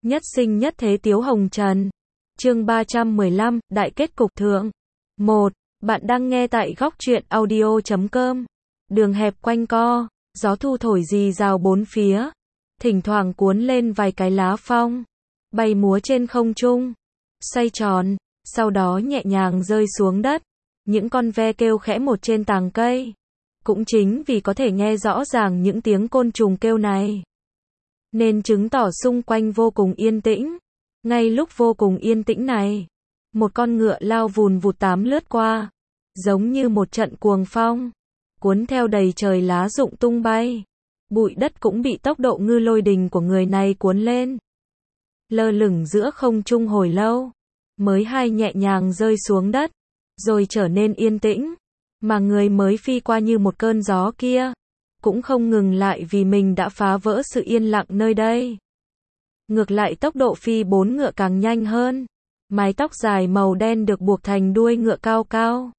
Nhất sinh nhất thế Tiếu Hồng Trần. Chương 315, Đại kết cục thượng. 1. Bạn đang nghe tại góc truyện audio.com. Đường hẹp quanh co, gió thu thổi rì rào bốn phía, thỉnh thoảng cuốn lên vài cái lá phong, bay múa trên không trung, xoay tròn, sau đó nhẹ nhàng rơi xuống đất. Những con ve kêu khẽ một trên tàng cây. Cũng chính vì có thể nghe rõ ràng những tiếng côn trùng kêu này, nên chứng tỏ xung quanh vô cùng yên tĩnh. Ngay lúc vô cùng yên tĩnh này, một con ngựa lao vùn vụt tám lướt qua, giống như một trận cuồng phong, cuốn theo đầy trời lá rụng tung bay. Bụi đất cũng bị tốc độ ngư lôi đình của người này cuốn lên, lơ lửng giữa không trung hồi lâu, mới hai nhẹ nhàng rơi xuống đất, rồi trở nên yên tĩnh. Mà người mới phi qua như một cơn gió kia, cũng không ngừng lại vì mình đã phá vỡ sự yên lặng nơi đây. Ngược lại tốc độ phi bốn ngựa càng nhanh hơn. Mái tóc dài màu đen được buộc thành đuôi ngựa cao cao.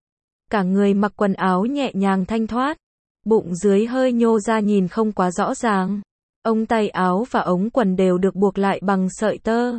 Cả người mặc quần áo nhẹ nhàng thanh thoát, bụng dưới hơi nhô ra nhìn không quá rõ ràng. Ống tay áo và ống quần đều được buộc lại bằng sợi tơ,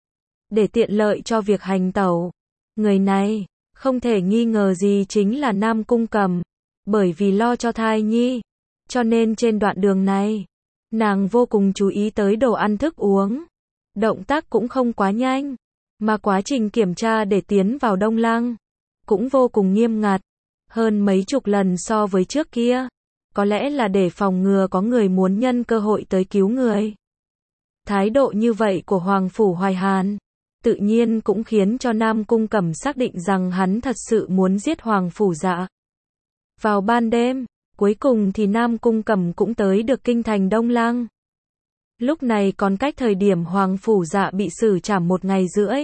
để tiện lợi cho việc hành tẩu. Người này, không thể nghi ngờ gì chính là Nam Cung Cẩm. Bởi vì lo cho thai nhi, cho nên trên đoạn đường này, nàng vô cùng chú ý tới đồ ăn thức uống. Động tác cũng không quá nhanh, mà quá trình kiểm tra để tiến vào Đông Lăng cũng vô cùng nghiêm ngặt, hơn mấy chục lần so với trước kia. Có lẽ là để phòng ngừa có người muốn nhân cơ hội tới cứu người. Thái độ như vậy của Hoàng Phủ Hoài Hàn, tự nhiên cũng khiến cho Nam Cung Cẩm xác định rằng hắn thật sự muốn giết Hoàng Phủ Dạ. Vào ban đêm, cuối cùng thì Nam Cung Cẩm cũng tới được kinh thành Đông Lăng. Lúc này còn cách thời điểm Hoàng Phủ Dạ bị xử trảm 1 ngày rưỡi.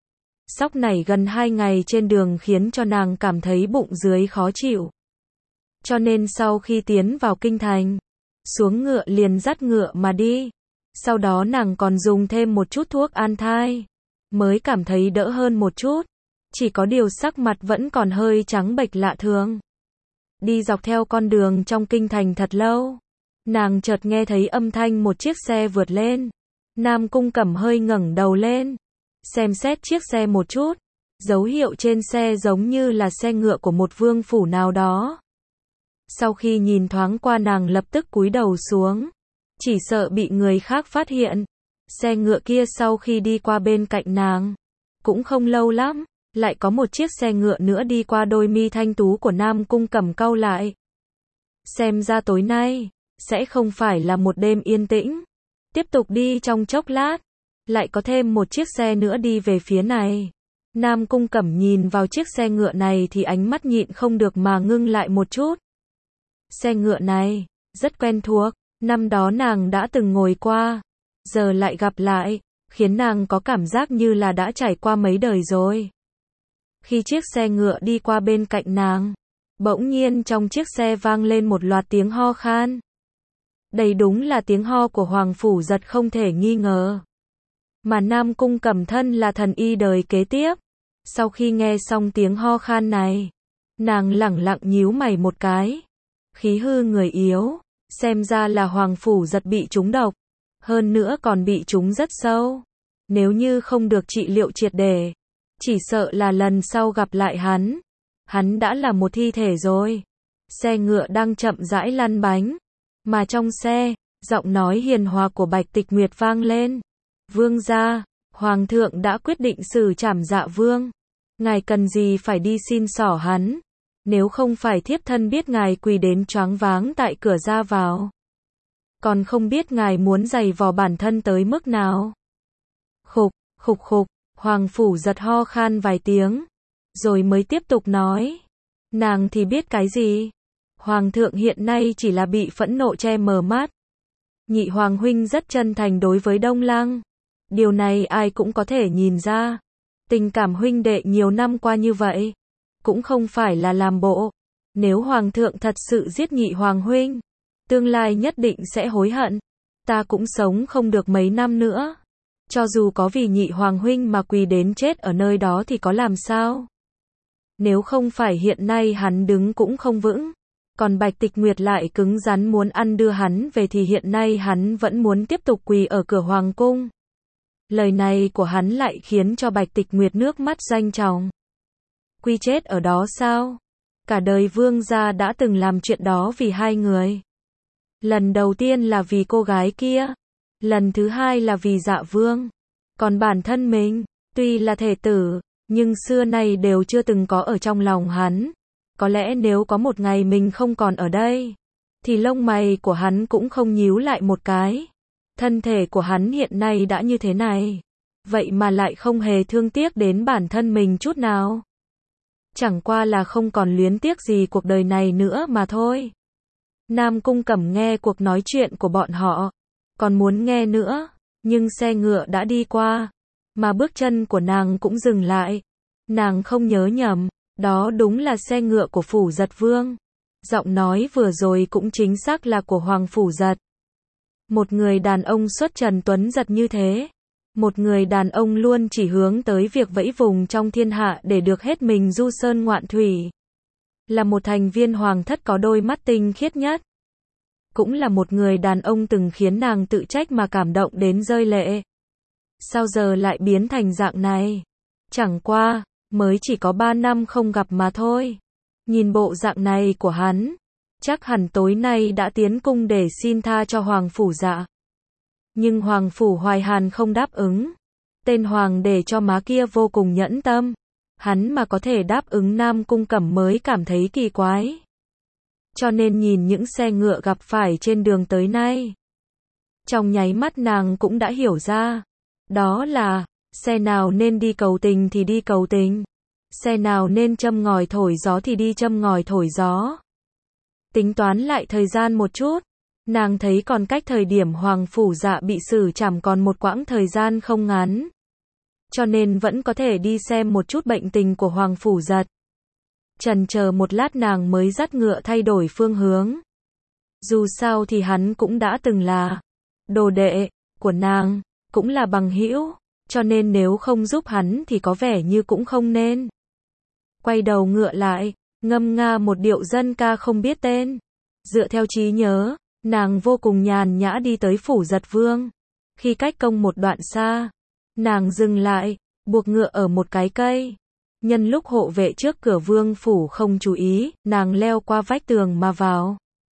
Sóc này gần 2 ngày trên đường khiến cho nàng cảm thấy bụng dưới khó chịu. Cho nên sau khi tiến vào kinh thành, xuống ngựa liền dắt ngựa mà đi. Sau đó nàng còn dùng thêm một chút thuốc an thai, mới cảm thấy đỡ hơn một chút. Chỉ có điều sắc mặt vẫn còn hơi trắng bệch lạ thường. Đi dọc theo con đường trong kinh thành thật lâu, nàng chợt nghe thấy âm thanh một chiếc xe vượt lên. Nam Cung Cẩm hơi ngẩng đầu lên, xem xét chiếc xe một chút. Dấu hiệu trên xe giống như là xe ngựa của một vương phủ nào đó. Sau khi nhìn thoáng qua nàng lập tức cúi đầu xuống, chỉ sợ bị người khác phát hiện. Xe ngựa kia sau khi đi qua bên cạnh nàng, cũng không lâu lắm, lại có một chiếc xe ngựa nữa đi qua. Đôi mi thanh tú của Nam Cung Cẩm cau lại. Xem ra tối nay sẽ không phải là một đêm yên tĩnh. Tiếp tục đi trong chốc lát, lại có thêm một chiếc xe nữa đi về phía này. Nam Cung Cẩm nhìn vào chiếc xe ngựa này thì ánh mắt nhịn không được mà ngưng lại một chút. Xe ngựa này rất quen thuộc, năm đó nàng đã từng ngồi qua, giờ lại gặp lại, khiến nàng có cảm giác như là đã trải qua mấy đời rồi. Khi chiếc xe ngựa đi qua bên cạnh nàng, bỗng nhiên trong chiếc xe vang lên một loạt tiếng ho khan. Đây đúng là tiếng ho của Hoàng Phủ Giật không thể nghi ngờ. Mà Nam Cung Cẩm thân là thần y đời kế tiếp. Sau khi nghe xong tiếng ho khan này, nàng lẳng lặng nhíu mày một cái. Khí hư người yếu, xem ra là Hoàng Phủ Giật bị trúng độc, hơn nữa còn bị trúng rất sâu. Nếu như không được trị liệu triệt để, chỉ sợ là lần sau gặp lại hắn đã là một thi thể rồi. Xe ngựa đang chậm rãi lăn bánh, mà trong xe, giọng nói hiền hòa của Bạch Tịch Nguyệt vang lên. Vương gia, Hoàng thượng đã quyết định xử trảm Dạ Vương. Ngài cần gì phải đi xin xỏ hắn, nếu không phải thiếp thân biết ngài quỳ đến choáng váng tại cửa ra vào. Còn không biết ngài muốn giày vò bản thân tới mức nào. Khục, khục khục, Hoàng Phủ Giật ho khan vài tiếng, rồi mới tiếp tục nói. Nàng thì biết cái gì? Hoàng thượng hiện nay chỉ là bị phẫn nộ che mờ mắt. Nhị Hoàng huynh rất chân thành đối với Đông Lăng. Điều này ai cũng có thể nhìn ra. Tình cảm huynh đệ nhiều năm qua như vậy, cũng không phải là làm bộ. Nếu Hoàng thượng thật sự giết nhị Hoàng huynh, tương lai nhất định sẽ hối hận. Ta cũng sống không được mấy năm nữa. Cho dù có vì nhị Hoàng huynh mà quỳ đến chết ở nơi đó thì có làm sao? Nếu không phải hiện nay hắn đứng cũng không vững, còn Bạch Tịch Nguyệt lại cứng rắn muốn ăn đưa hắn về thì hiện nay hắn vẫn muốn tiếp tục quỳ ở cửa hoàng cung. Lời này của hắn lại khiến cho Bạch Tịch Nguyệt nước mắt ranh tròng. Quy chết ở đó sao? Cả đời Vương gia đã từng làm chuyện đó vì hai người. Lần đầu tiên là vì cô gái kia, lần thứ hai là vì Dạ Vương. Còn bản thân mình, tuy là thể tử, nhưng xưa nay đều chưa từng có ở trong lòng hắn. Có lẽ nếu có một ngày mình không còn ở đây, thì lông mày của hắn cũng không nhíu lại một cái. Thân thể của hắn hiện nay đã như thế này, vậy mà lại không hề thương tiếc đến bản thân mình chút nào. Chẳng qua là không còn luyến tiếc gì cuộc đời này nữa mà thôi. Nam Cung Cẩm nghe cuộc nói chuyện của bọn họ, còn muốn nghe nữa, nhưng xe ngựa đã đi qua, mà bước chân của nàng cũng dừng lại. Nàng không nhớ nhầm, đó đúng là xe ngựa của Phủ Giật Vương. Giọng nói vừa rồi cũng chính xác là của Hoàng Phủ Giật. Một người đàn ông xuất trần tuấn giật như thế, một người đàn ông luôn chỉ hướng tới việc vẫy vùng trong thiên hạ để được hết mình du sơn ngoạn thủy. Là một thành viên hoàng thất có đôi mắt tinh khiết nhất. Cũng là một người đàn ông từng khiến nàng tự trách mà cảm động đến rơi lệ. Sao giờ lại biến thành dạng này? Chẳng qua, mới chỉ có 3 năm không gặp mà thôi. Nhìn bộ dạng này của hắn, chắc hẳn tối nay đã tiến cung để xin tha cho Hoàng Phủ Dạ. Nhưng Hoàng Phủ Hoài Hàn không đáp ứng. Tên Hoàng để cho má kia vô cùng nhẫn tâm. Hắn mà có thể đáp ứng Nam Cung Cẩm mới cảm thấy kỳ quái. Cho nên nhìn những xe ngựa gặp phải trên đường tới nay, trong nháy mắt nàng cũng đã hiểu ra. Đó là, xe nào nên đi cầu tình thì đi cầu tình. Xe nào nên châm ngòi thổi gió thì đi châm ngòi thổi gió. Tính toán lại thời gian một chút, nàng thấy còn cách thời điểm Hoàng Phủ Dạ bị xử trảm còn một quãng thời gian không ngắn. Cho nên vẫn có thể đi xem một chút bệnh tình của Hoàng Phủ Giật. Chần chờ một lát nàng mới dắt ngựa thay đổi phương hướng. Dù sao thì hắn cũng đã từng là đồ đệ của nàng, cũng là bằng hữu, cho nên nếu không giúp hắn thì có vẻ như cũng không nên. Quay đầu ngựa lại, ngâm nga một điệu dân ca không biết tên. Dựa theo trí nhớ, nàng vô cùng nhàn nhã đi tới Phủ Giật Vương. Khi cách công một đoạn xa, nàng dừng lại, buộc ngựa ở một cái cây. Nhân lúc hộ vệ trước cửa vương phủ không chú ý, nàng leo qua vách tường mà vào.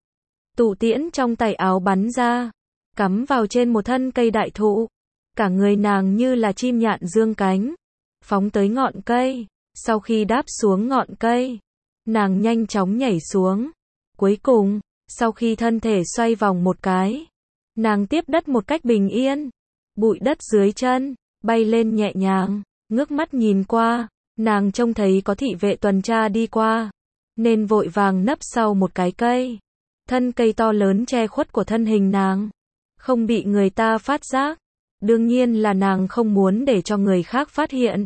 Tụ tiễn trong tay áo bắn ra, cắm vào trên một thân cây đại thụ. Cả người nàng như là chim nhạn dương cánh, phóng tới ngọn cây. Sau khi đáp xuống ngọn cây, nàng nhanh chóng nhảy xuống. Cuối cùng, sau khi thân thể xoay vòng một cái, nàng tiếp đất một cách bình yên. Bụi đất dưới chân bay lên nhẹ nhàng, ngước mắt nhìn qua, nàng trông thấy có thị vệ tuần tra đi qua, nên vội vàng nấp sau một cái cây. Thân cây to lớn che khuất của thân hình nàng, không bị người ta phát giác. Đương nhiên là nàng không muốn để cho người khác phát hiện.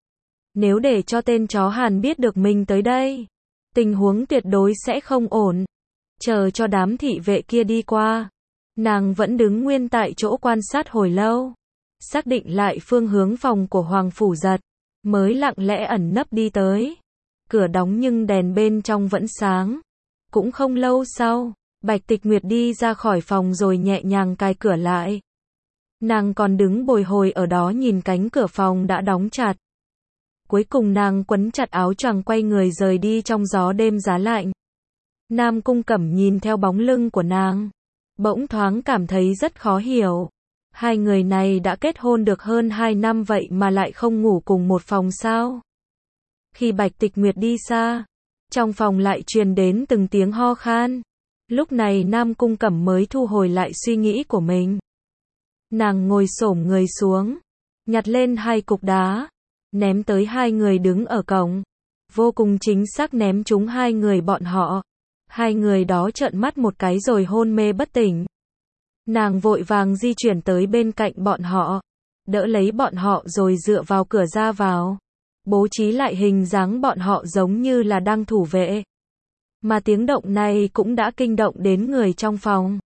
Nếu để cho tên chó Hàn biết được mình tới đây, tình huống tuyệt đối sẽ không ổn. Chờ cho đám thị vệ kia đi qua, nàng vẫn đứng nguyên tại chỗ quan sát hồi lâu, xác định lại phương hướng phòng của Hoàng Phủ Giật, mới lặng lẽ ẩn nấp đi tới. Cửa đóng nhưng đèn bên trong vẫn sáng. Cũng không lâu sau, Bạch Tịch Nguyệt đi ra khỏi phòng rồi nhẹ nhàng cài cửa lại. Nàng còn đứng bồi hồi ở đó nhìn cánh cửa phòng đã đóng chặt. Cuối cùng nàng quấn chặt áo choàng quay người rời đi trong gió đêm giá lạnh. Nam Cung Cẩm nhìn theo bóng lưng của nàng, bỗng thoáng cảm thấy rất khó hiểu. Hai người này đã kết hôn được hơn 2 năm vậy mà lại không ngủ cùng một phòng sao? Khi Bạch Tịch Nguyệt đi xa, trong phòng lại truyền đến từng tiếng ho khan. Lúc này Nam Cung Cẩm mới thu hồi lại suy nghĩ của mình. Nàng ngồi xổm người xuống, nhặt lên 2 cục đá, ném tới 2 người đứng ở cổng. Vô cùng chính xác ném trúng 2 người bọn họ. 2 người đó trợn mắt một cái rồi hôn mê bất tỉnh. Nàng vội vàng di chuyển tới bên cạnh bọn họ, đỡ lấy bọn họ rồi dựa vào cửa ra vào. Bố trí lại hình dáng bọn họ giống như là đang thủ vệ. Mà tiếng động này cũng đã kinh động đến người trong phòng.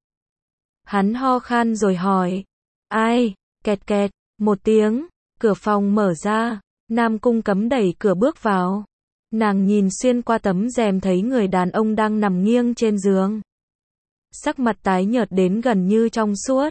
Hắn ho khan rồi hỏi. Ai? Kẹt kẹt, một tiếng, cửa phòng mở ra, Nam Cung Cấm đẩy cửa bước vào. Nàng nhìn xuyên qua tấm rèm thấy người đàn ông đang nằm nghiêng trên giường. Sắc mặt tái nhợt đến gần như trong suốt,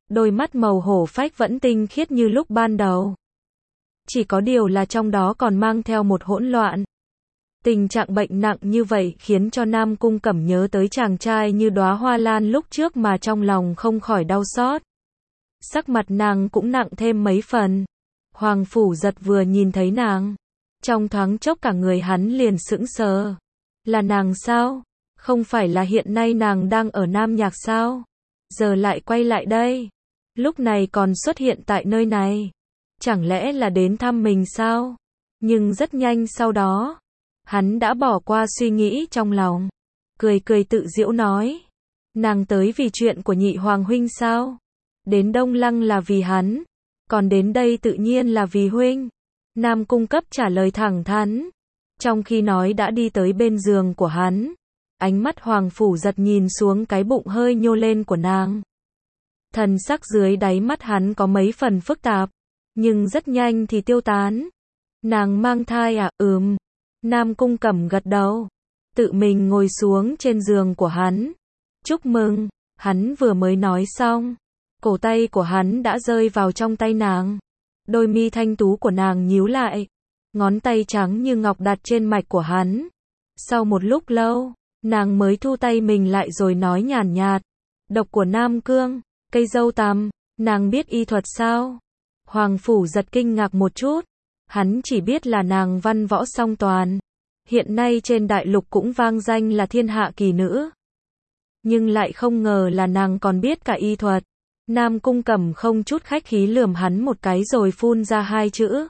đôi mắt màu hổ phách vẫn tinh khiết như lúc ban đầu. Chỉ có điều là trong đó còn mang theo một hỗn loạn. Tình trạng bệnh nặng như vậy khiến cho Nam Cung Cẩm nhớ tới chàng trai như đóa hoa lan lúc trước mà trong lòng không khỏi đau xót. Sắc mặt nàng cũng nặng thêm mấy phần. Hoàng Phủ Giật vừa nhìn thấy nàng, trong thoáng chốc cả người hắn liền sững sờ. Là nàng sao? Không phải là hiện nay nàng đang ở Nam Nhạc sao? Giờ lại quay lại đây. Lúc này còn xuất hiện tại nơi này. Chẳng lẽ là đến thăm mình sao? Nhưng rất nhanh sau đó, hắn đã bỏ qua suy nghĩ trong lòng. Cười cười tự giễu nói. Nàng tới vì chuyện của nhị hoàng huynh sao? Đến Đông Lăng là vì hắn. Còn đến đây tự nhiên là vì huynh. Nam Cung Cấp trả lời thẳng thắn. Trong khi nói đã đi tới bên giường của hắn. Ánh mắt Hoàng Phủ Giật nhìn xuống cái bụng hơi nhô lên của nàng. Thần sắc dưới đáy mắt hắn có mấy phần phức tạp. Nhưng rất nhanh thì tiêu tán. Nàng mang thai à? Nam Cung Cẩm gật đầu. Tự mình ngồi xuống trên giường của hắn. Chúc mừng. Hắn vừa mới nói xong. Cổ tay của hắn đã rơi vào trong tay nàng. Đôi mi thanh tú của nàng nhíu lại. Ngón tay trắng như ngọc đặt trên mạch của hắn. Sau một lúc lâu, nàng mới thu tay mình lại rồi nói nhàn nhạt. Độc của Nam Cương, cây dâu tằm, nàng biết y thuật sao? Hoàng Phủ Giật kinh ngạc một chút. Hắn chỉ biết là nàng văn võ song toàn. Hiện nay trên đại lục cũng vang danh là thiên hạ kỳ nữ. Nhưng lại không ngờ là nàng còn biết cả y thuật. Nam Cung Cẩm không chút khách khí lườm hắn một cái rồi phun ra hai chữ.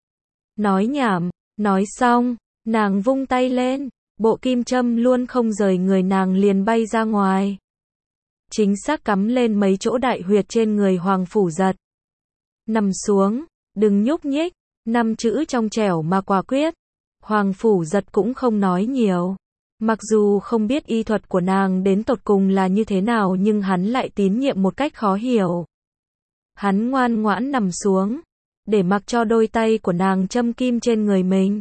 Nói nhảm. Nói xong, nàng vung tay lên. Bộ kim châm luôn không rời người nàng liền bay ra ngoài. Chính xác cắm lên mấy chỗ đại huyệt trên người Hoàng Phủ Giật. Nằm xuống, đừng nhúc nhích. 5 chữ trong trẻo mà quả quyết. Hoàng Phủ Giật cũng không nói nhiều. Mặc dù không biết y thuật của nàng đến tột cùng là như thế nào nhưng hắn lại tín nhiệm một cách khó hiểu. Hắn ngoan ngoãn nằm xuống, để mặc cho đôi tay của nàng châm kim trên người mình.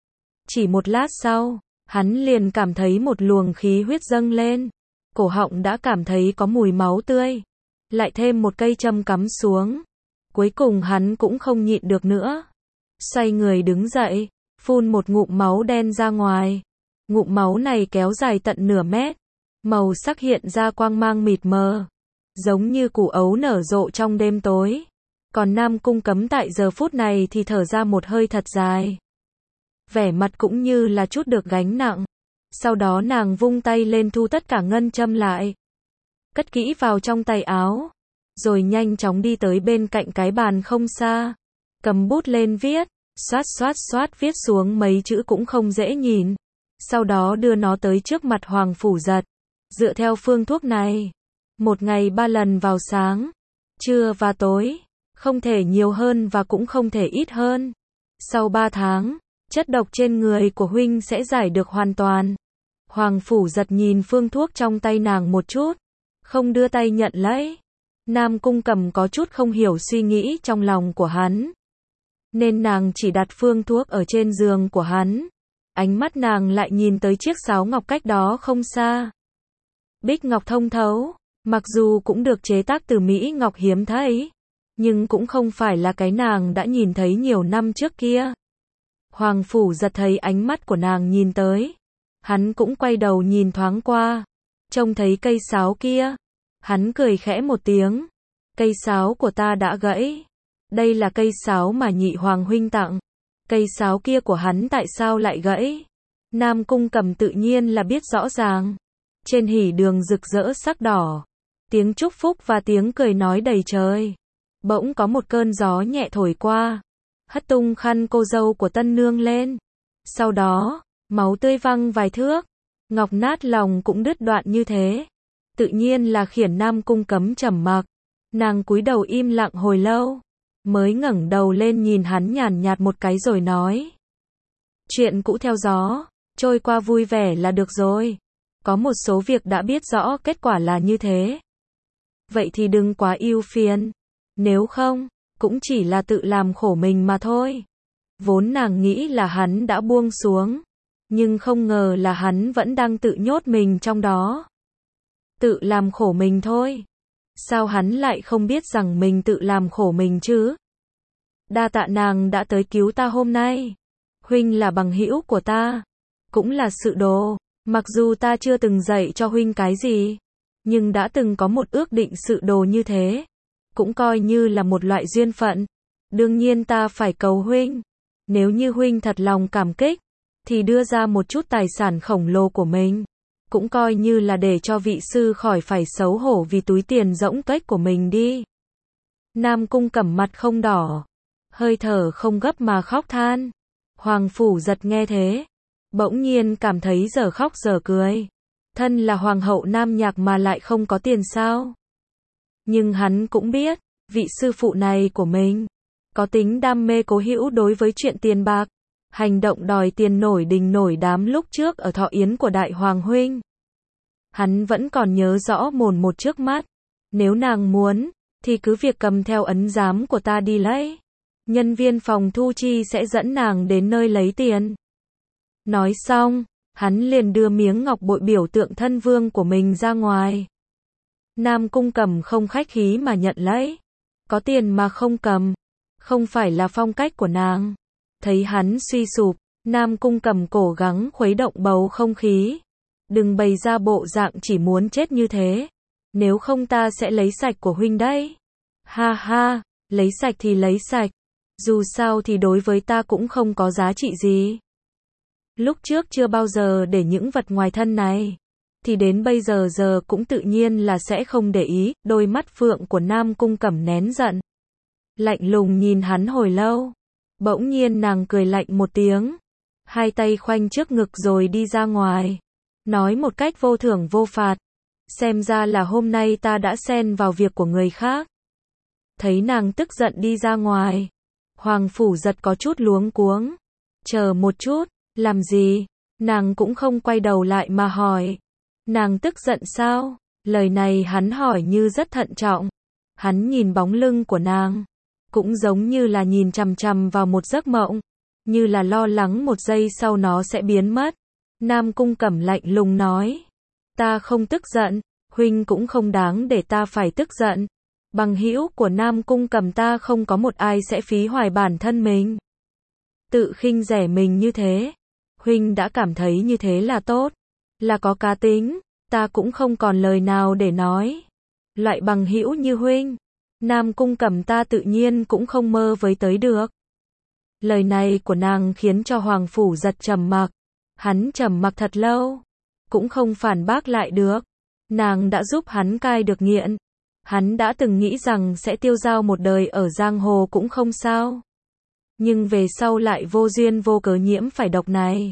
Chỉ một lát sau, hắn liền cảm thấy một luồng khí huyết dâng lên. Cổ họng đã cảm thấy có mùi máu tươi. Lại thêm một cây châm cắm xuống. Cuối cùng hắn cũng không nhịn được nữa. Xoay người đứng dậy, phun một ngụm máu đen ra ngoài. Ngụm máu này kéo dài tận nửa mét. Màu sắc hiện ra quang mang mịt mờ. Giống như củ ấu nở rộ trong đêm tối. Còn Nam Cung Cấm tại giờ phút này thì thở ra một hơi thật dài. Vẻ mặt cũng như là chút được gánh nặng. Sau đó nàng vung tay lên thu tất cả ngân châm lại. Cất kỹ vào trong tay áo. Rồi nhanh chóng đi tới bên cạnh cái bàn không xa. Cầm bút lên viết. Xoát viết xuống mấy chữ cũng không dễ nhìn. Sau đó đưa nó tới trước mặt Hoàng Phủ Giật. Dựa theo phương thuốc này, một ngày 3 lần vào sáng, trưa và tối, không thể nhiều hơn và cũng không thể ít hơn. Sau 3 tháng, chất độc trên người của huynh sẽ giải được hoàn toàn. Hoàng Phủ Giật nhìn phương thuốc trong tay nàng một chút, không đưa tay nhận lấy. Nam Cung Cẩm có chút không hiểu suy nghĩ trong lòng của hắn. Nên nàng chỉ đặt phương thuốc ở trên giường của hắn. Ánh mắt nàng lại nhìn tới chiếc sáo ngọc cách đó không xa. Bích ngọc thông thấu, mặc dù cũng được chế tác từ mỹ ngọc hiếm thấy, nhưng cũng không phải là cái nàng đã nhìn thấy nhiều năm trước kia. Hoàng Phủ Giật thấy ánh mắt của nàng nhìn tới. Hắn cũng quay đầu nhìn thoáng qua. Trông thấy cây sáo kia. Hắn cười khẽ một tiếng. Cây sáo của ta đã gãy. Đây là cây sáo mà nhị hoàng huynh tặng. Cây sáo kia của hắn tại sao lại gãy? Nam Cung Cẩm tự nhiên là biết rõ ràng. Trên hỉ đường rực rỡ sắc đỏ. Tiếng chúc phúc và tiếng cười nói đầy trời. Bỗng có một cơn gió nhẹ thổi qua. Hất tung khăn cô dâu của tân nương lên. Sau đó, máu tươi văng vài thước. Ngọc nát lòng cũng đứt đoạn như thế. Tự nhiên là khiến Nam Cung Cấm trầm mặc. Nàng cúi đầu im lặng hồi lâu. Mới ngẩng đầu lên nhìn hắn nhàn nhạt một cái rồi nói. Chuyện cũ theo gió, trôi qua vui vẻ là được rồi. Có một số việc đã biết rõ kết quả là như thế. Vậy thì đừng quá ưu phiền. Nếu không, cũng chỉ là tự làm khổ mình mà thôi. Vốn nàng nghĩ là hắn đã buông xuống. Nhưng không ngờ là hắn vẫn đang tự nhốt mình trong đó. Tự làm khổ mình thôi. Sao hắn lại không biết rằng mình tự làm khổ mình chứ? Đa tạ nàng đã tới cứu ta hôm nay. Huynh là bằng hữu của ta, cũng là sự đồ. Mặc dù ta chưa từng dạy cho huynh cái gì, nhưng đã từng có một ước định sự đồ như thế, cũng coi như là một loại duyên phận. Đương nhiên ta phải cầu huynh, nếu như huynh thật lòng cảm kích, thì đưa ra một chút tài sản khổng lồ của mình, cũng coi như là để cho vị sư khỏi phải xấu hổ vì túi tiền rỗng tuếch của mình đi. Nam Cung Cẩm mặt không đỏ, hơi thở không gấp mà khóc than. Hoàng Phủ Giật nghe thế, bỗng nhiên cảm thấy dở khóc dở cười. Thân là hoàng hậu Nam Nhạc mà lại không có tiền sao? Nhưng hắn cũng biết, vị sư phụ này của mình có tính đam mê cố hữu đối với chuyện tiền bạc. Hành động đòi tiền nổi đình nổi đám lúc trước ở thọ yến của Đại Hoàng Huynh, hắn vẫn còn nhớ rõ mồn một trước mắt. Nếu nàng muốn, thì cứ việc cầm theo ấn giám của ta đi lấy. Nhân viên phòng thu chi sẽ dẫn nàng đến nơi lấy tiền. Nói xong, hắn liền đưa miếng ngọc bội biểu tượng thân vương của mình ra ngoài. Nam Cung Cẩm không khách khí mà nhận lấy. Có tiền mà không cầm, không phải là phong cách của nàng. Thấy hắn suy sụp, Nam Cung Cẩm cố gắng khuấy động bầu không khí. Đừng bày ra bộ dạng chỉ muốn chết như thế. Nếu không ta sẽ lấy sạch của huynh đấy. Ha ha, lấy sạch thì lấy sạch. Dù sao thì đối với ta cũng không có giá trị gì. Lúc trước chưa bao giờ để những vật ngoài thân này, thì đến bây giờ cũng tự nhiên là sẽ không để ý. Đôi mắt phượng của Nam Cung Cẩm nén giận, lạnh lùng nhìn hắn hồi lâu. Bỗng nhiên nàng cười lạnh một tiếng, hai tay khoanh trước ngực rồi đi ra ngoài, nói một cách vô thưởng vô phạt. Xem ra là hôm nay ta đã xen vào việc của người khác. Thấy nàng tức giận đi ra ngoài, Hoàng Phủ Giật có chút luống cuống. Chờ một chút, làm gì? Nàng cũng không quay đầu lại mà hỏi. Nàng tức giận sao? Lời này hắn hỏi như rất thận trọng. Hắn nhìn bóng lưng của nàng, cũng giống như là nhìn chằm chằm vào một giấc mộng, như là lo lắng một giây sau nó sẽ biến mất. Nam Cung Cẩm lạnh lùng nói, ta không tức giận, huynh cũng không đáng để ta phải tức giận. Bằng hữu của Nam Cung Cẩm ta không có một ai sẽ phí hoài bản thân mình, tự khinh rẻ mình như thế. Huynh đã cảm thấy như thế là tốt, là có cá tính, ta cũng không còn lời nào để nói. Loại bằng hữu như huynh, Nam Cung Cẩm ta tự nhiên cũng không mơ với tới được. Lời này của nàng khiến cho Hoàng Phủ Giật trầm mặc. Hắn trầm mặc thật lâu, cũng không phản bác lại được. Nàng đã giúp hắn cai được nghiện. Hắn đã từng nghĩ rằng sẽ tiêu dao một đời ở giang hồ cũng không sao. Nhưng về sau lại vô duyên vô cớ nhiễm phải độc này,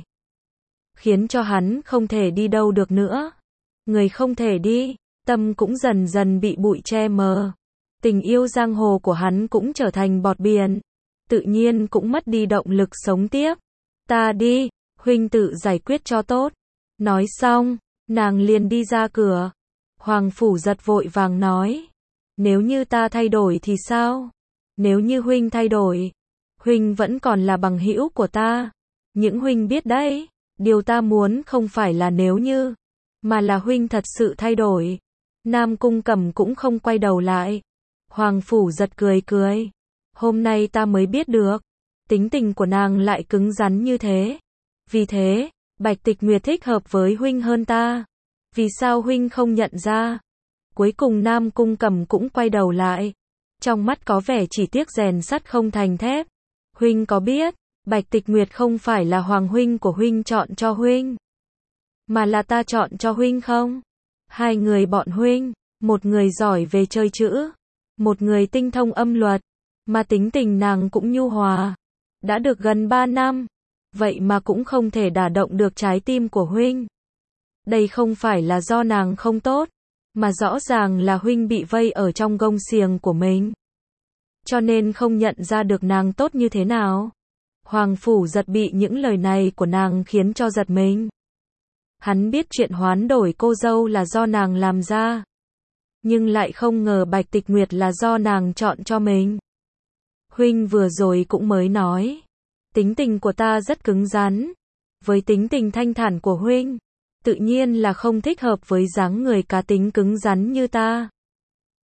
khiến cho hắn không thể đi đâu được nữa. Người không thể đi, tâm cũng dần dần bị bụi che mờ. Tình yêu giang hồ của hắn cũng trở thành bọt biển, tự nhiên cũng mất đi động lực sống tiếp. Ta đi, huynh tự giải quyết cho tốt. Nói xong, nàng liền đi ra cửa. Hoàng Phủ Giật vội vàng nói, nếu như ta thay đổi thì sao? Nếu như huynh thay đổi, huynh vẫn còn là bằng hữu của ta. Những huynh biết đấy, điều ta muốn không phải là nếu như, mà là huynh thật sự thay đổi. Nam Cung Cẩm cũng không quay đầu lại. Hoàng Phủ Giật cười cười, hôm nay ta mới biết được, tính tình của nàng lại cứng rắn như thế. Vì thế, Bạch Tịch Nguyệt thích hợp với huynh hơn ta. Vì sao huynh không nhận ra? Cuối cùng Nam Cung Cẩm cũng quay đầu lại, trong mắt có vẻ chỉ tiếc rèn sắt không thành thép. Huynh có biết, Bạch Tịch Nguyệt không phải là hoàng huynh của huynh chọn cho huynh, mà là ta chọn cho huynh không? Hai người bọn huynh, một người giỏi về chơi chữ, một người tinh thông âm luật, mà tính tình nàng cũng nhu hòa. Đã được gần 3 năm, vậy mà cũng không thể đả động được trái tim của huynh. Đây không phải là do nàng không tốt, mà rõ ràng là huynh bị vây ở trong gông xiềng của mình, cho nên không nhận ra được nàng tốt như thế nào. Hoàng Phủ Giật bị những lời này của nàng khiến cho giật mình. Hắn biết chuyện hoán đổi cô dâu là do nàng làm ra, nhưng lại không ngờ Bạch Tịch Nguyệt là do nàng chọn cho mình. Huynh vừa rồi cũng mới nói, tính tình của ta rất cứng rắn. Với tính tình thanh thản của huynh, tự nhiên là không thích hợp với dáng người cá tính cứng rắn như ta.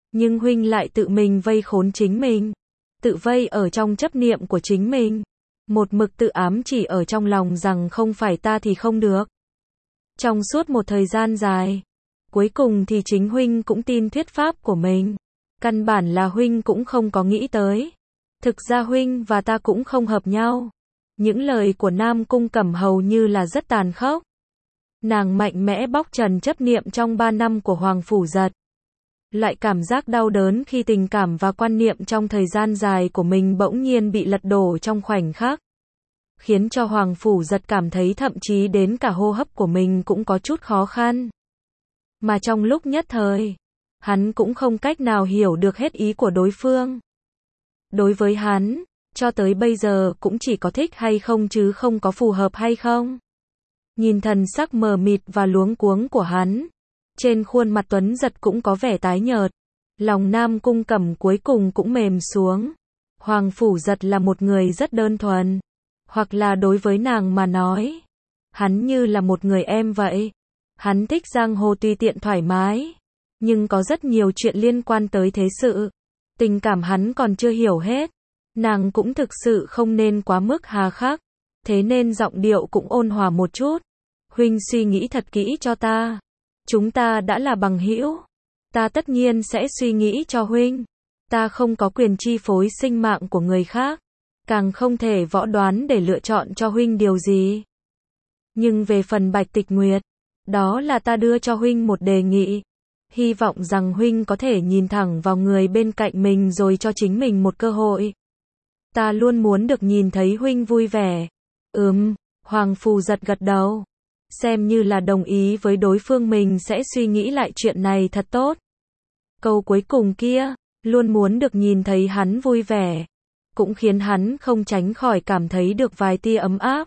Nhưng huynh lại tự mình vây khốn chính mình, tự vây ở trong chấp niệm của chính mình, một mực tự ám chỉ ở trong lòng rằng không phải ta thì không được. Trong suốt một thời gian dài, cuối cùng thì chính huynh cũng tin thuyết pháp của mình. Căn bản là huynh cũng không có nghĩ tới. Thực ra huynh và ta cũng không hợp nhau. Những lời của Nam Cung Cẩm hầu như là rất tàn khốc. Nàng mạnh mẽ bóc trần chấp niệm trong 3 năm của Hoàng Phủ Giật. Lại cảm giác đau đớn khi tình cảm và quan niệm trong thời gian dài của mình bỗng nhiên bị lật đổ trong khoảnh khắc. Khiến cho Hoàng Phủ Giật cảm thấy thậm chí đến cả hô hấp của mình cũng có chút khó khăn. Mà trong lúc nhất thời, hắn cũng không cách nào hiểu được hết ý của đối phương. Đối với hắn, cho tới bây giờ cũng chỉ có thích hay không chứ không có phù hợp hay không. Nhìn thần sắc mờ mịt và luống cuống của hắn, trên khuôn mặt Tuấn Giật cũng có vẻ tái nhợt. Lòng Nam Cung Cẩm cuối cùng cũng mềm xuống. Hoàng Phủ Giật là một người rất đơn thuần. Hoặc là đối với nàng mà nói, hắn như là một người em vậy. Hắn thích giang hồ tùy tiện thoải mái, nhưng có rất nhiều chuyện liên quan tới thế sự. Tình cảm hắn còn chưa hiểu hết. Nàng cũng thực sự không nên quá mức hà khắc. Thế nên giọng điệu cũng ôn hòa một chút. Huynh suy nghĩ thật kỹ cho ta. Chúng ta đã là bằng hữu. Ta tất nhiên sẽ suy nghĩ cho huynh. Ta không có quyền chi phối sinh mạng của người khác. Càng không thể võ đoán để lựa chọn cho huynh điều gì. Nhưng về phần Bạch Tịch Nguyệt, đó là ta đưa cho huynh một đề nghị. Hy vọng rằng huynh có thể nhìn thẳng vào người bên cạnh mình rồi cho chính mình một cơ hội. Ta luôn muốn được nhìn thấy huynh vui vẻ. Hoàng Phù Giật gật đầu. Xem như là đồng ý với đối phương mình sẽ suy nghĩ lại chuyện này thật tốt. Câu cuối cùng kia, luôn muốn được nhìn thấy hắn vui vẻ, cũng khiến hắn không tránh khỏi cảm thấy được vài tia ấm áp.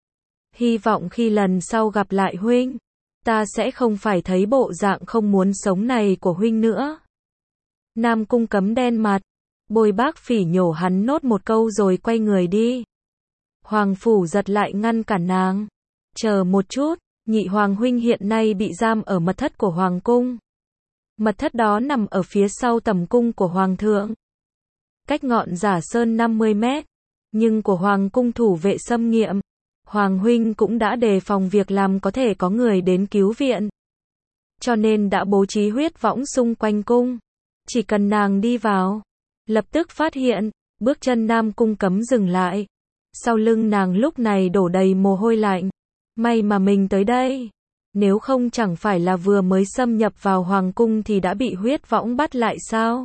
Hy vọng khi lần sau gặp lại huynh, ta sẽ không phải thấy bộ dạng không muốn sống này của huynh nữa. Nam Cung Cấm đen mặt, Bôi Bác Phỉ nhổ hắn nốt một câu rồi quay người đi. Hoàng Phủ Giật lại ngăn cản nàng. Chờ một chút, nhị hoàng huynh hiện nay bị giam ở mật thất của Hoàng cung. Mật thất đó nằm ở phía sau tầm cung của Hoàng thượng. Cách ngọn Giả Sơn 50 mét, nhưng của Hoàng cung thủ vệ xâm nghiêm. Hoàng huynh cũng đã đề phòng việc làm có thể có người đến cứu viện. Cho nên đã bố trí huyết võng xung quanh cung. Chỉ cần nàng đi vào, lập tức phát hiện, bước chân Nam Cung Cấm dừng lại. Sau lưng nàng lúc này đổ đầy mồ hôi lạnh. May mà mình tới đây. Nếu không chẳng phải là vừa mới xâm nhập vào Hoàng cung thì đã bị huyết võng bắt lại sao?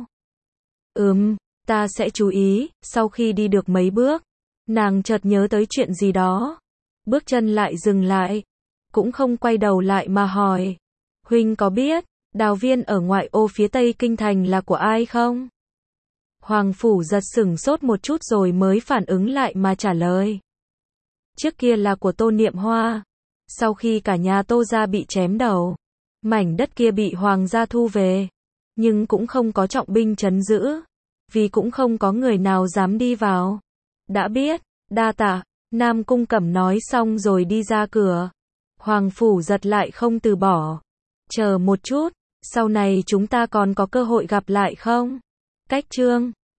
Ta sẽ chú ý. Sau khi đi được mấy bước, nàng chợt nhớ tới chuyện gì đó. Bước chân lại dừng lại. Cũng không quay đầu lại mà hỏi. Huynh có biết, đào viên ở ngoại ô phía tây kinh thành là của ai không? Hoàng Phủ Giật sửng sốt một chút rồi mới phản ứng lại mà trả lời. Trước kia là của Tô Niệm Hoa. Sau khi cả nhà Tô gia bị chém đầu, mảnh đất kia bị Hoàng gia thu về. Nhưng cũng không có trọng binh trấn giữ. Vì cũng không có người nào dám đi vào. Đã biết, đa tạ. Nam Cung Cẩm nói xong rồi đi ra cửa. Hoàng Phủ Giật lại không từ bỏ. Chờ một chút, sau này chúng ta còn có cơ hội gặp lại không? Cách chương